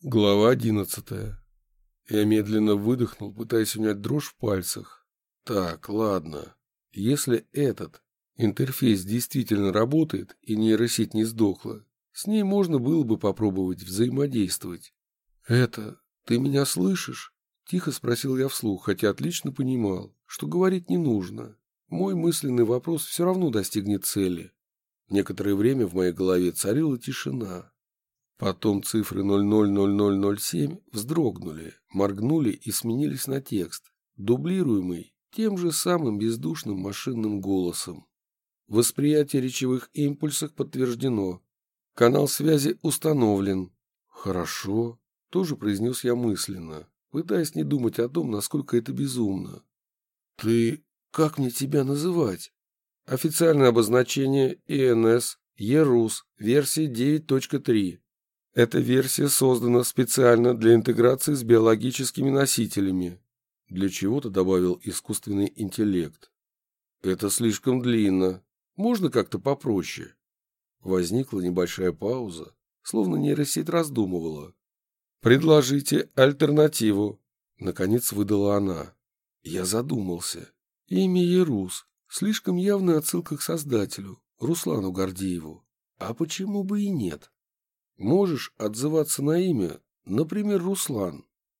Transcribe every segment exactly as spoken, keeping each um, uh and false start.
Глава одиннадцатая. Я медленно выдохнул, пытаясь унять дрожь в пальцах. Так, ладно. Если этот интерфейс действительно работает и нейросеть не сдохла, с ней можно было бы попробовать взаимодействовать. «Это... ты меня слышишь?» — тихо спросил я вслух, хотя отлично понимал, что говорить не нужно. Мой мысленный вопрос все равно достигнет цели. Некоторое время в моей голове царила тишина. Потом цифры ноль ноль ноль ноль ноль семь вздрогнули, моргнули и сменились на текст, дублируемый тем же самым бездушным машинным голосом. Восприятие речевых импульсов подтверждено. Канал связи установлен. Хорошо, тоже произнес я мысленно, пытаясь не думать о том, насколько это безумно. Ты... как мне тебя называть? Официальное обозначение и эн эс ЕРУС, версия девять точка три. Эта версия создана специально для интеграции с биологическими носителями. Для чего-то добавил искусственный интеллект. Это слишком длинно. Можно как-то попроще? Возникла небольшая пауза, словно нейросеть раздумывала. «Предложите альтернативу», — наконец выдала она. Я задумался. Имя Ерус. Слишком явная отсылка к создателю, Руслану Гордееву. А почему бы и нет? Можешь отзываться на имя, например, Руслан.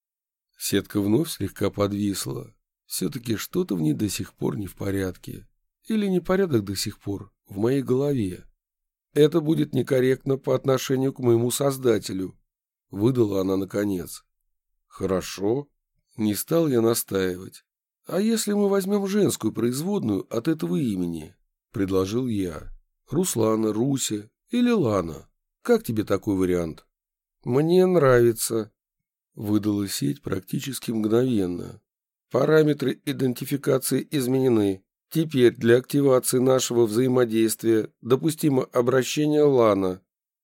Сетка вновь слегка подвисла. Все-таки что-то в ней до сих пор не в порядке. Или непорядок до сих пор в моей голове. Это будет некорректно по отношению к моему создателю, выдала она наконец. Хорошо. Не стал я настаивать. А если мы возьмем женскую производную от этого имени? Предложил я. Руслана, Руся или Лана. Как тебе такой вариант? Мне нравится, выдала сеть практически мгновенно. Параметры идентификации изменены. Теперь для активации нашего взаимодействия допустимо обращение Лана.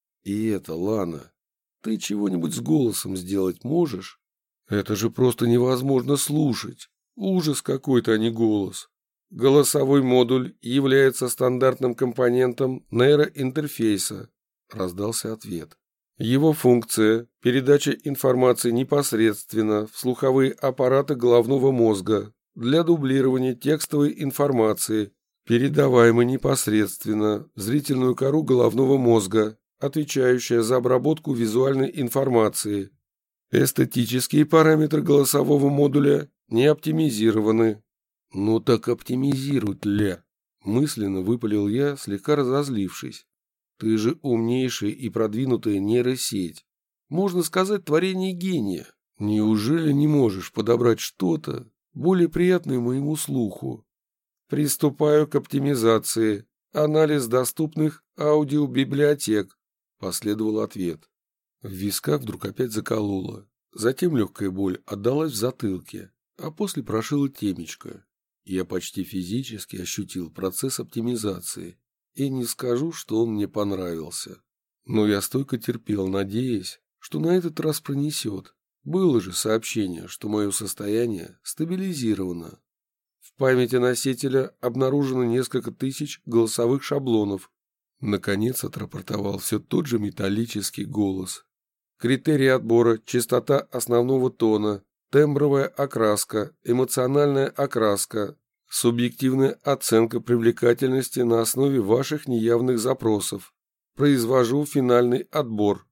И это, Лана, ты чего-нибудь с голосом сделать можешь? Это же просто невозможно слушать. Ужас какой-то, а не голос. Голосовой модуль является стандартным компонентом нейроинтерфейса. Раздался ответ. Его функция – передача информации непосредственно в слуховые аппараты головного мозга для дублирования текстовой информации, передаваемой непосредственно в зрительную кору головного мозга, отвечающая за обработку визуальной информации. Эстетические параметры голосового модуля не оптимизированы. Ну так оптимизируют ли? Мысленно выпалил я, слегка разозлившись. Ты же умнейшая и продвинутая нейросеть. Можно сказать, творение гения. Неужели не можешь подобрать что-то более приятное моему слуху? Приступаю к оптимизации. Анализ доступных аудиобиблиотек. Последовал ответ. В висках вдруг опять закололо. Затем легкая боль отдалась в затылке, а после прошила темечко. Я почти физически ощутил процесс оптимизации. И не скажу, что он мне понравился. Но я стойко терпел, надеясь, что на этот раз пронесет. Было же сообщение, что мое состояние стабилизировано. В памяти носителя обнаружено несколько тысяч голосовых шаблонов. Наконец отрапортовал все тот же металлический голос. Критерии отбора: частота основного тона, тембровая окраска, эмоциональная окраска, субъективная оценка привлекательности на основе ваших неявных запросов. Произвожу финальный отбор.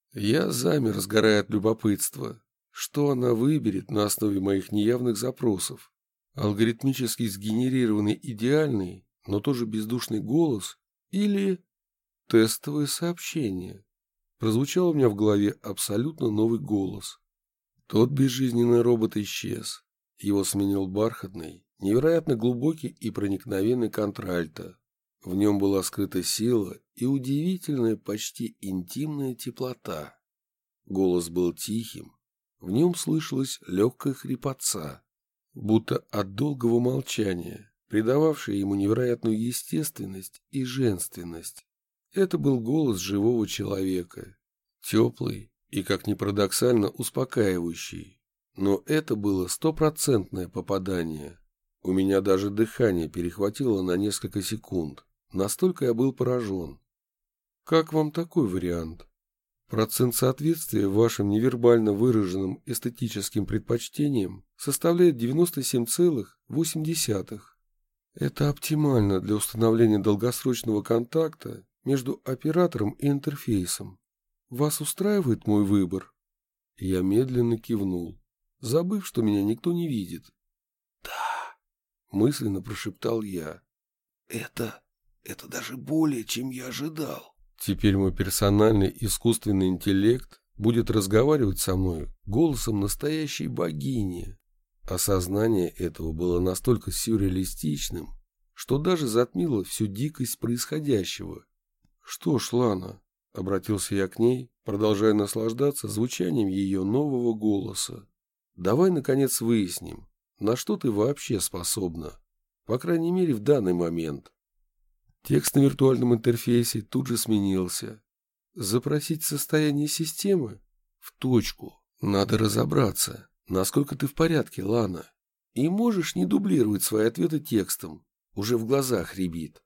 Я замер, сгорая от любопытства. Что она выберет на основе моих неявных запросов? Алгоритмически сгенерированный идеальный, но тоже бездушный голос? Или тестовое сообщение? Прозвучал у меня в голове абсолютно новый голос. Тот безжизненный робот исчез. Его сменил бархатный, невероятно глубокий и проникновенный контральто. В нем была скрыта сила и удивительная, почти интимная теплота. Голос был тихим, в нем слышалась легкая хрипотца, будто от долгого молчания, придававшая ему невероятную естественность и женственность. Это был голос живого человека, теплый и, как ни парадоксально, успокаивающий. Но это было стопроцентное попадание. У меня даже дыхание перехватило на несколько секунд. Настолько я был поражен. Как вам такой вариант? Процент соответствия вашим невербально выраженным эстетическим предпочтениям составляет девяносто семь целых восемь десятых. Это оптимально для установления долгосрочного контакта между оператором и интерфейсом. Вас устраивает мой выбор? Я медленно кивнул, забыв, что меня никто не видит. «Да», — мысленно прошептал я. «Это... это даже более, чем я ожидал». Теперь мой персональный искусственный интеллект будет разговаривать со мной голосом настоящей богини. Осознание этого было настолько сюрреалистичным, что даже затмило всю дикость происходящего. «Что ж, Лана», — обратился я к ней, продолжая наслаждаться звучанием ее нового голоса, «давай, наконец, выясним, на что ты вообще способна, по крайней мере, в данный момент». Текст на виртуальном интерфейсе тут же сменился. Запросить состояние системы? В точку. Надо разобраться, насколько ты в порядке, Лана. И можешь не дублировать свои ответы текстом. Уже в глазах рябит.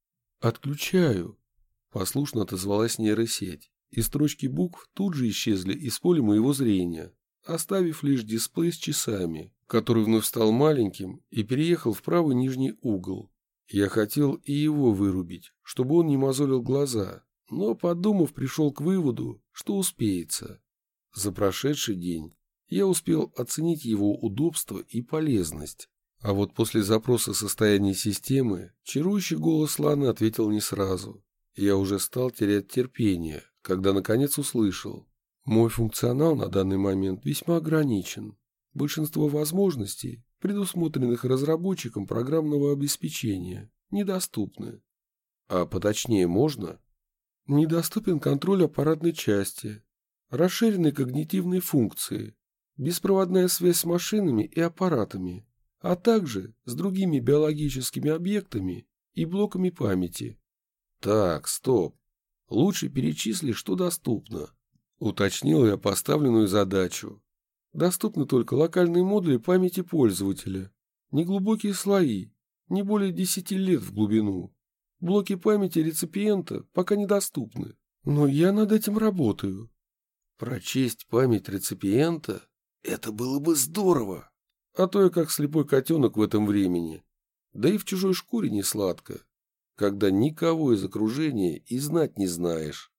Отключаю. Послушно отозвалась нейросеть, и строчки букв тут же исчезли из поля моего зрения, оставив лишь дисплей с часами, который вновь стал маленьким и переехал в правый нижний угол. Я хотел и его вырубить, чтобы он не мозолил глаза, но, подумав, пришел к выводу, что успеется. За прошедший день я успел оценить его удобство и полезность. А вот после запроса состояния системы чарующий голос Ланы ответил не сразу. Я уже стал терять терпение, когда наконец услышал. Мой функционал на данный момент весьма ограничен. Большинство возможностей, предусмотренных разработчиком программного обеспечения, недоступны. А поточнее можно? Недоступен контроль аппаратной части, расширенной когнитивной функции, беспроводная связь с машинами и аппаратами, а также с другими биологическими объектами и блоками памяти. Так, стоп. Лучше перечисли, что доступно. Уточнил я поставленную задачу. Доступны только локальные модули памяти пользователя, неглубокие слои, не более десяти лет в глубину. Блоки памяти реципиента пока недоступны, но я над этим работаю. Прочесть память реципиента — это было бы здорово, а то я как слепой котенок в этом времени. Да и в чужой шкуре не сладко, когда никого из окружения и знать не знаешь.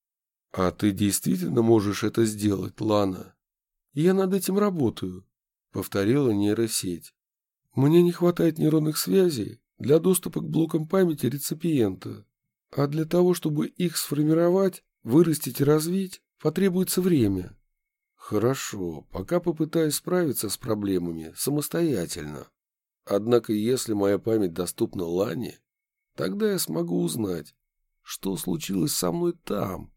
А ты действительно можешь это сделать, Лана? «Я над этим работаю», — повторила нейросеть. «Мне не хватает нейронных связей для доступа к блокам памяти реципиента, а для того, чтобы их сформировать, вырастить и развить, потребуется время». «Хорошо, пока попытаюсь справиться с проблемами самостоятельно. Однако, если моя память доступна Лане, тогда я смогу узнать, что случилось со мной там».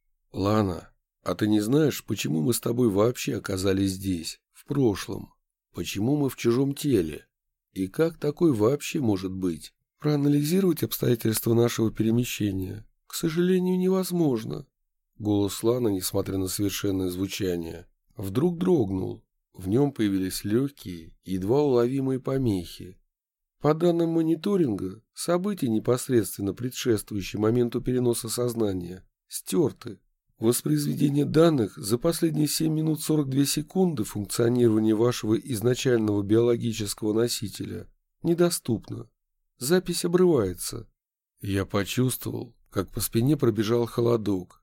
«Лана, а ты не знаешь, почему мы с тобой вообще оказались здесь, в прошлом? Почему мы в чужом теле? И как такое вообще может быть?» «Проанализировать обстоятельства нашего перемещения, к сожалению, невозможно». Голос Ланы, несмотря на совершенное звучание, вдруг дрогнул. В нем появились легкие, едва уловимые помехи. По данным мониторинга, события, непосредственно предшествующие моменту переноса сознания, стерты. Воспроизведение данных за последние семь минут сорок две секунды функционирования вашего изначального биологического носителя недоступно. Запись обрывается. Я почувствовал, как по спине пробежал холодок.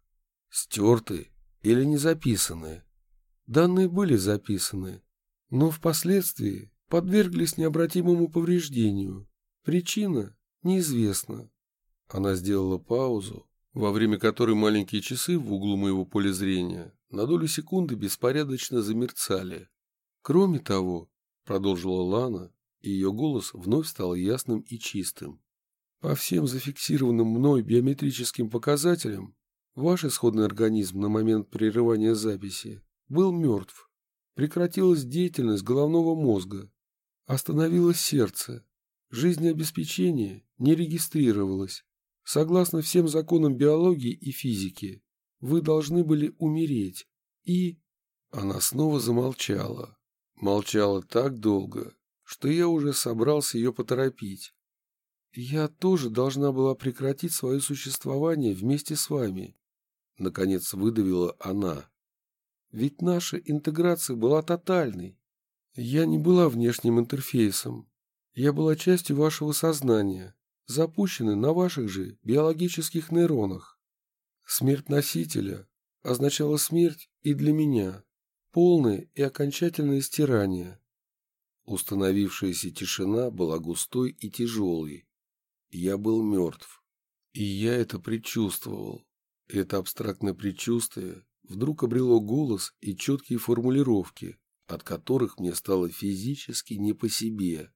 Стерты или не записаны? Данные были записаны, но впоследствии подверглись необратимому повреждению. Причина неизвестна. Она сделала паузу, во время которой маленькие часы в углу моего поля зрения на долю секунды беспорядочно замерцали. «Кроме того», — продолжила Лана, и ее голос вновь стал ясным и чистым, «по всем зафиксированным мной биометрическим показателям, ваш исходный организм на момент прерывания записи был мертв. Прекратилась деятельность головного мозга. Остановилось сердце. Жизнеобеспечение не регистрировалось. Согласно всем законам биологии и физики, вы должны были умереть. И...» Она снова замолчала. Молчала так долго, что я уже собрался ее поторопить. «Я тоже должна была прекратить свое существование вместе с вами. наконец выдавила она. Ведь наша интеграция была тотальной. Я не была внешним интерфейсом. Я была частью вашего сознания, запущенной на ваших же биологических нейронах. Смерть носителя означала смерть и для меня, полное и окончательное стирание. Установившаяся тишина была густой и тяжелой. Я был мертв. И я это предчувствовал. Это абстрактное предчувствие вдруг обрело голос и четкие формулировки, от которых мне стало физически не по себе.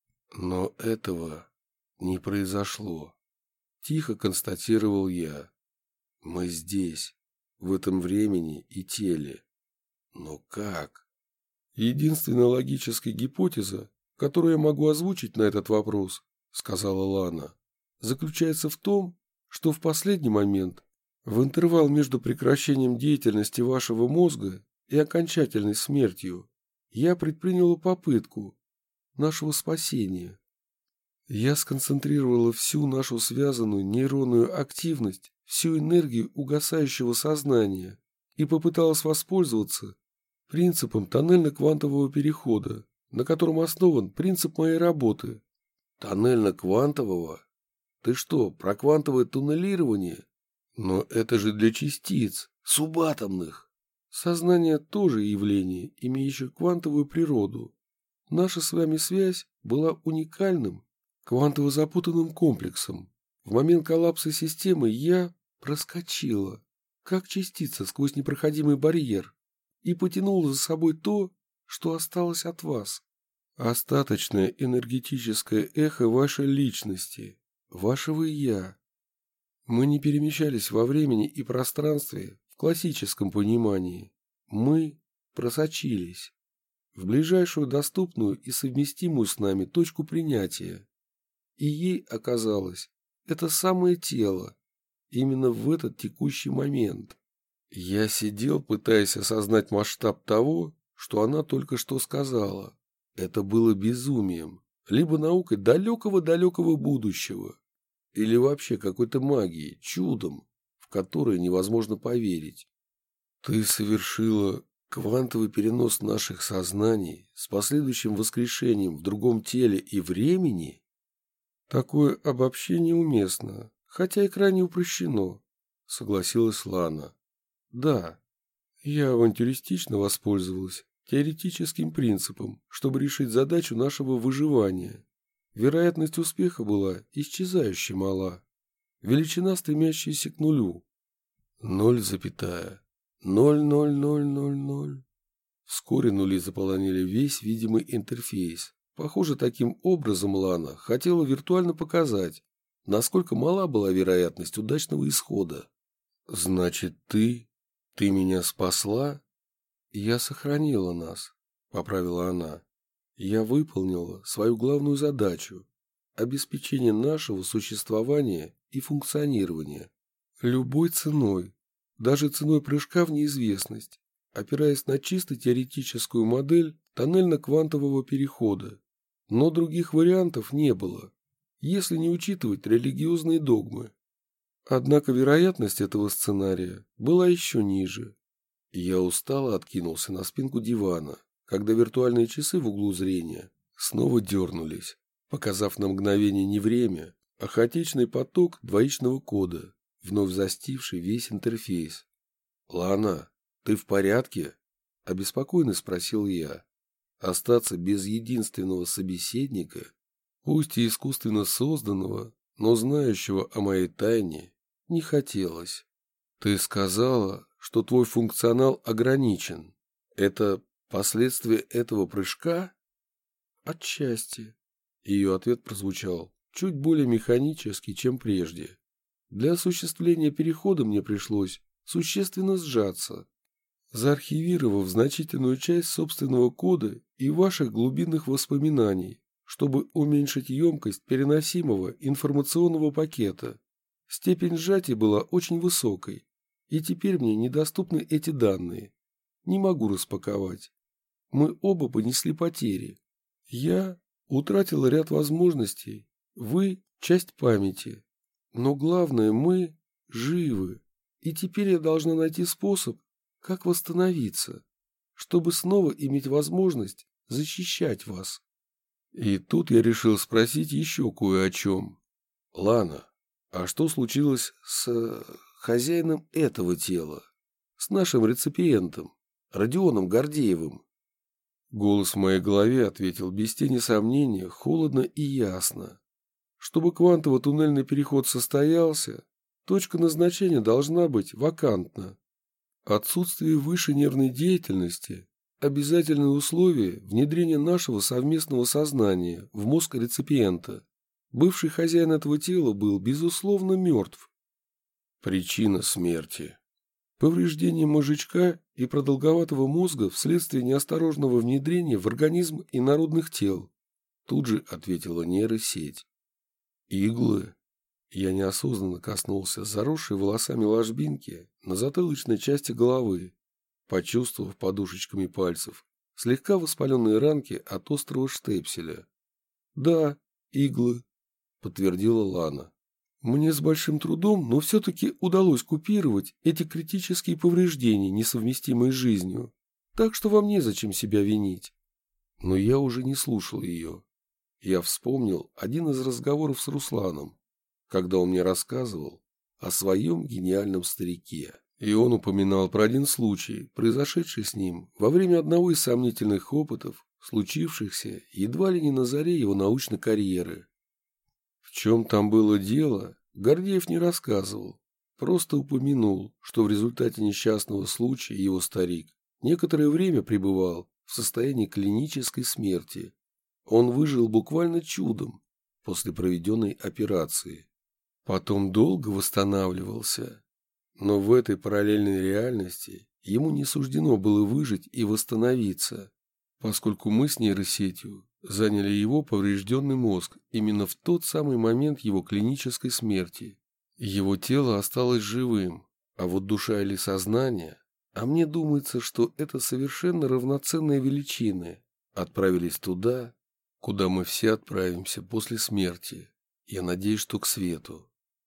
Но этого не произошло. Тихо констатировал я. Мы здесь, в этом времени и теле. Но как? Единственная логическая гипотеза, которую я могу озвучить на этот вопрос, сказала Лана, заключается в том, что в последний момент, в интервал между прекращением деятельности вашего мозга и окончательной смертью, я предприняла попытку нашего спасения. Я сконцентрировала всю нашу связанную нейронную активность, всю энергию угасающего сознания и попыталась воспользоваться принципом тоннельно-квантового перехода, на котором основан принцип моей работы. Тоннельно-квантового? Ты что, про квантовое туннелирование? Но это же для частиц, субатомных. Сознание тоже явление, имеющее квантовую природу. Наша с вами связь была уникальным, квантово-запутанным комплексом. В момент коллапса системы я проскочила, как частица сквозь непроходимый барьер, и потянула за собой то, что осталось от вас. Остаточное энергетическое эхо вашей личности, вашего «я». Мы не перемещались во времени и пространстве в классическом понимании. Мы просочились в ближайшую доступную и совместимую с нами точку принятия. И ей оказалось это самое тело именно в этот текущий момент. Я сидел, пытаясь осознать масштаб того, что она только что сказала. Это было безумием, либо наукой далекого-далекого будущего, или вообще какой-то магией, чудом, в которое невозможно поверить. Ты совершила квантовый перенос наших сознаний с последующим воскрешением в другом теле и времени? Такое обобщение уместно, хотя и крайне упрощено, согласилась Лана. Да, я авантюристично воспользовалась теоретическим принципом, чтобы решить задачу нашего выживания. Вероятность успеха была исчезающе мала. Величина, стремящаяся к нулю. Ноль запятая. Ноль, ноль, ноль, ноль, ноль. Вскоре нули заполонили весь видимый интерфейс. Похоже, таким образом Лана хотела виртуально показать, насколько мала была вероятность удачного исхода. Значит, ты... ты меня спасла? Я сохранила нас, поправила она. Я выполнила свою главную задачу – обеспечение нашего существования и функционирования. Любой ценой, даже ценой прыжка в неизвестность, опираясь на чисто теоретическую модель тоннельно-квантового перехода. Но других вариантов не было, если не учитывать религиозные догмы. Однако вероятность этого сценария была еще ниже. Я устало откинулся на спинку дивана, когда виртуальные часы в углу зрения снова дернулись, показав на мгновение не время, а хаотичный поток двоичного кода, вновь застивший весь интерфейс. «Лана, ты в порядке?» – обеспокоенно спросил я. Остаться без единственного собеседника, пусть и искусственно созданного, но знающего о моей тайне, не хотелось. «Ты сказала, что твой функционал ограничен. Это последствия этого прыжка?» «Отчасти». Ее ответ прозвучал чуть более механически, чем прежде. Для осуществления перехода мне пришлось существенно сжаться, заархивировав значительную часть собственного кода и ваших глубинных воспоминаний, чтобы уменьшить емкость переносимого информационного пакета. Степень сжатия была очень высокой, и теперь мне недоступны эти данные. Не могу распаковать. Мы оба понесли потери. Я утратил ряд возможностей, вы – часть памяти. Но главное, мы живы. И теперь я должна найти способ, как восстановиться, чтобы снова иметь возможность защищать вас. И тут я решил спросить еще кое о чем. Лана, а что случилось с э, хозяином этого тела? С нашим реципиентом, Родионом Гордеевым? Голос в моей голове ответил без тени сомнения, холодно и ясно. Чтобы квантово-туннельный переход состоялся, точка назначения должна быть вакантна. Отсутствие выше нервной деятельности – обязательное условие внедрения нашего совместного сознания в мозг реципиента. Бывший хозяин этого тела был, безусловно, мертв. Причина смерти. Повреждение мозжечка и продолговатого мозга вследствие неосторожного внедрения в организм инородных тел. Тут же ответила нейросеть. Иглы. Я неосознанно коснулся заросшей волосами ложбинки на затылочной части головы, почувствовав подушечками пальцев слегка воспаленные ранки от острого штепселя. «Да, иглы», — подтвердила Лана. «Мне с большим трудом, но все-таки удалось купировать эти критические повреждения, несовместимые с жизнью, так что вам незачем себя винить». Но я уже не слушал ее. Я вспомнил один из разговоров с Русланом, когда он мне рассказывал о своем гениальном старике. И он упоминал про один случай, произошедший с ним во время одного из сомнительных опытов, случившихся едва ли не на заре его научной карьеры. В чем там было дело, Гордеев не рассказывал, просто упомянул, что в результате несчастного случая его старик некоторое время пребывал в состоянии клинической смерти. Он выжил буквально чудом после проведенной операции. Потом долго восстанавливался, но в этой параллельной реальности ему не суждено было выжить и восстановиться, поскольку мы с нейросетью заняли его поврежденный мозг именно в тот самый момент его клинической смерти. Его тело осталось живым, а вот душа или сознание, а мне думается, что это совершенно равноценные величины, отправились туда, куда мы все отправимся после смерти. Я надеюсь, что к свету.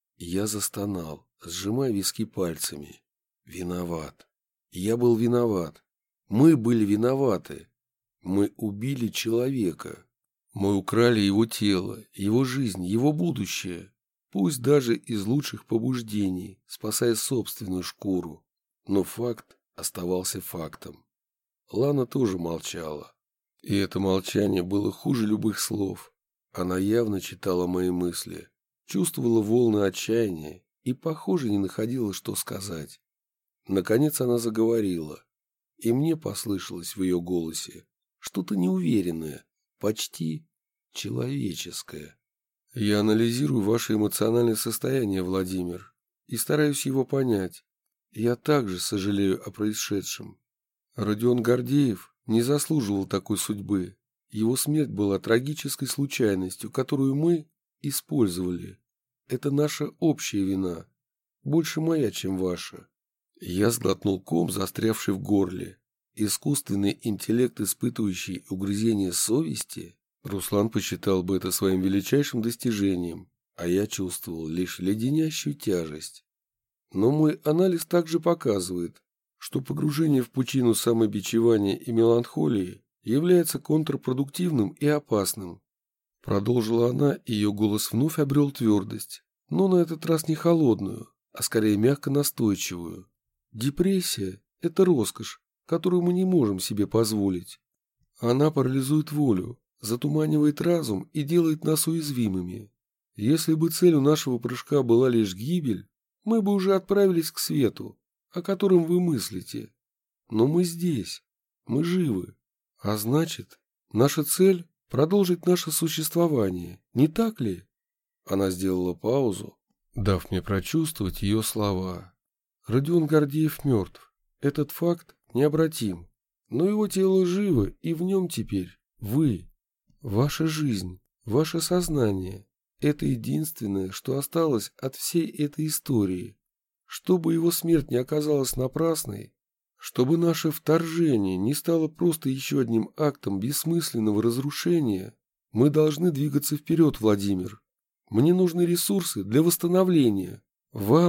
Я застонал, сжимая виски пальцами. Виноват. Я был виноват. Мы были виноваты. Мы убили человека. Мы украли его тело, его жизнь, его будущее. Пусть даже из лучших побуждений, спасая собственную шкуру. Но факт оставался фактом. Лана тоже молчала. И это молчание было хуже любых слов. Она явно читала мои мысли, чувствовала волны отчаяния и, похоже, не находила, что сказать. Наконец она заговорила, и мне послышалось в ее голосе что-то неуверенное, почти человеческое. «Я анализирую ваше эмоциональное состояние, Владимир, и стараюсь его понять. Я также сожалею о происшедшем. Родион Гордеев не заслуживал такой судьбы. Его смерть была трагической случайностью, которую мы использовали. Это наша общая вина, больше моя, чем ваша». Я сглотнул ком, застрявший в горле. Искусственный интеллект, испытывающий угрызение совести? Руслан посчитал бы это своим величайшим достижением, а я чувствовал лишь леденящую тяжесть. Но мой анализ также показывает, что погружение в пучину самобичевания и меланхолии является контрпродуктивным и опасным. Продолжила она, и ее голос вновь обрел твердость, но на этот раз не холодную, а скорее мягко настойчивую. Депрессия – это роскошь, которую мы не можем себе позволить. Она парализует волю, затуманивает разум и делает нас уязвимыми. Если бы целью нашего прыжка была лишь гибель, мы бы уже отправились к свету, о котором вы мыслите. Но мы здесь, мы живы. А значит, наша цель – продолжить наше существование, не так ли? Она сделала паузу, дав мне прочувствовать ее слова. Родион Гордеев мертв. Этот факт необратим. Но его тело живо, и в нем теперь вы. Ваша жизнь, ваше сознание – это единственное, что осталось от всей этой истории. Чтобы его смерть не оказалась напрасной, чтобы наше вторжение не стало просто еще одним актом бессмысленного разрушения, мы должны двигаться вперед, Владимир. Мне нужны ресурсы для восстановления. Вам,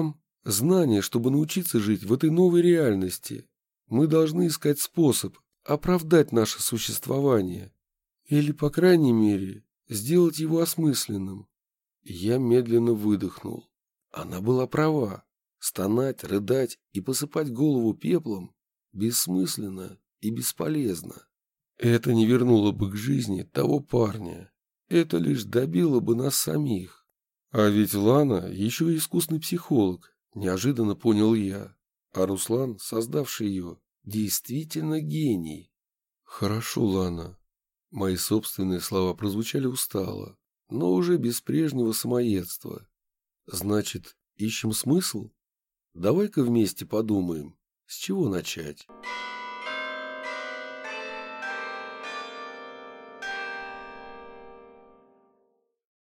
Знание, чтобы научиться жить в этой новой реальности. Мы должны искать способ оправдать наше существование. Или, по крайней мере, сделать его осмысленным. Я медленно выдохнул. Она была права. Стонать, рыдать и посыпать голову пеплом бессмысленно и бесполезно. Это не вернуло бы к жизни того парня. Это лишь добило бы нас самих. А ведь Лана еще и искусный психолог, неожиданно понял я. А Руслан, создавший ее, действительно гений. Хорошо, Лана. Мои собственные слова прозвучали устало, но уже без прежнего самоедства. Значит, ищем смысл? Давай-ка вместе подумаем, с чего начать.